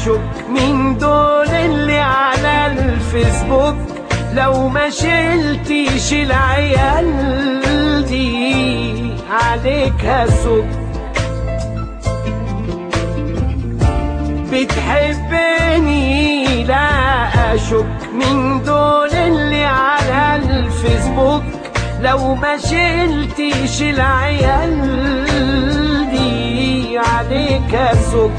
اشك من دول اللي على الفيسبوك لو ما شلتيش العيال دي عليك هسك. بتحبني لا اشك من دول اللي على الفيسبوك لو ما شلتيش العيال دي عليك هسك.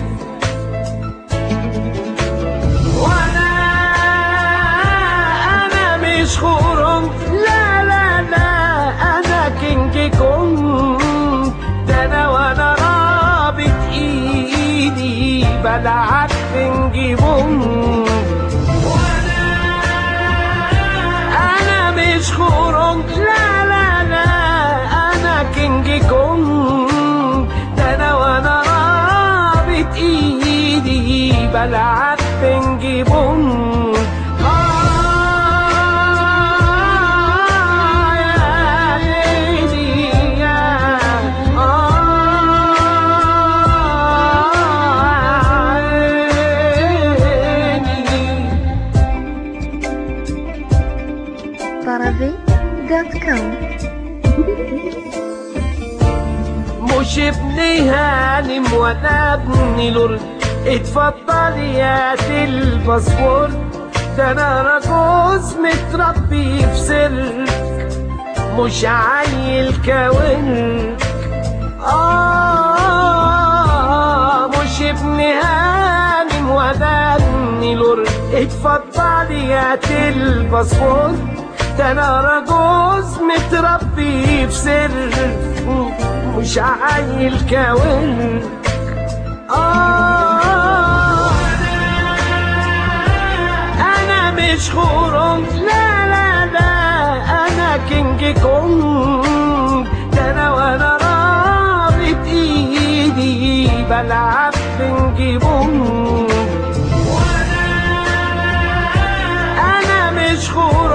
وانا مش خرم، لا لا لا انا كينج كونج، ده انا وانا رابط ايدي بلعب بينج بونج. انا مش خرم، لا لا لا انا كينج كونج، ده انا وانا رابط ايدي بلعب بينج بونج. Paravi.com مش ابن هانم ولا ابن لورد، اتفضل يا الباسبور، ده انا راجوز متربي في سرك مش عيل كاونك. مش ابن هانم ولا ابن لورد، اتفضل يا الباسبور، ده انا راجوز متربي في سرك مش عيل كاونك. انا مش خرم، لا لا لا انا كينج كونج، ده انا وانا رابط ايدي بلعب بينج بونج. انا مش خرم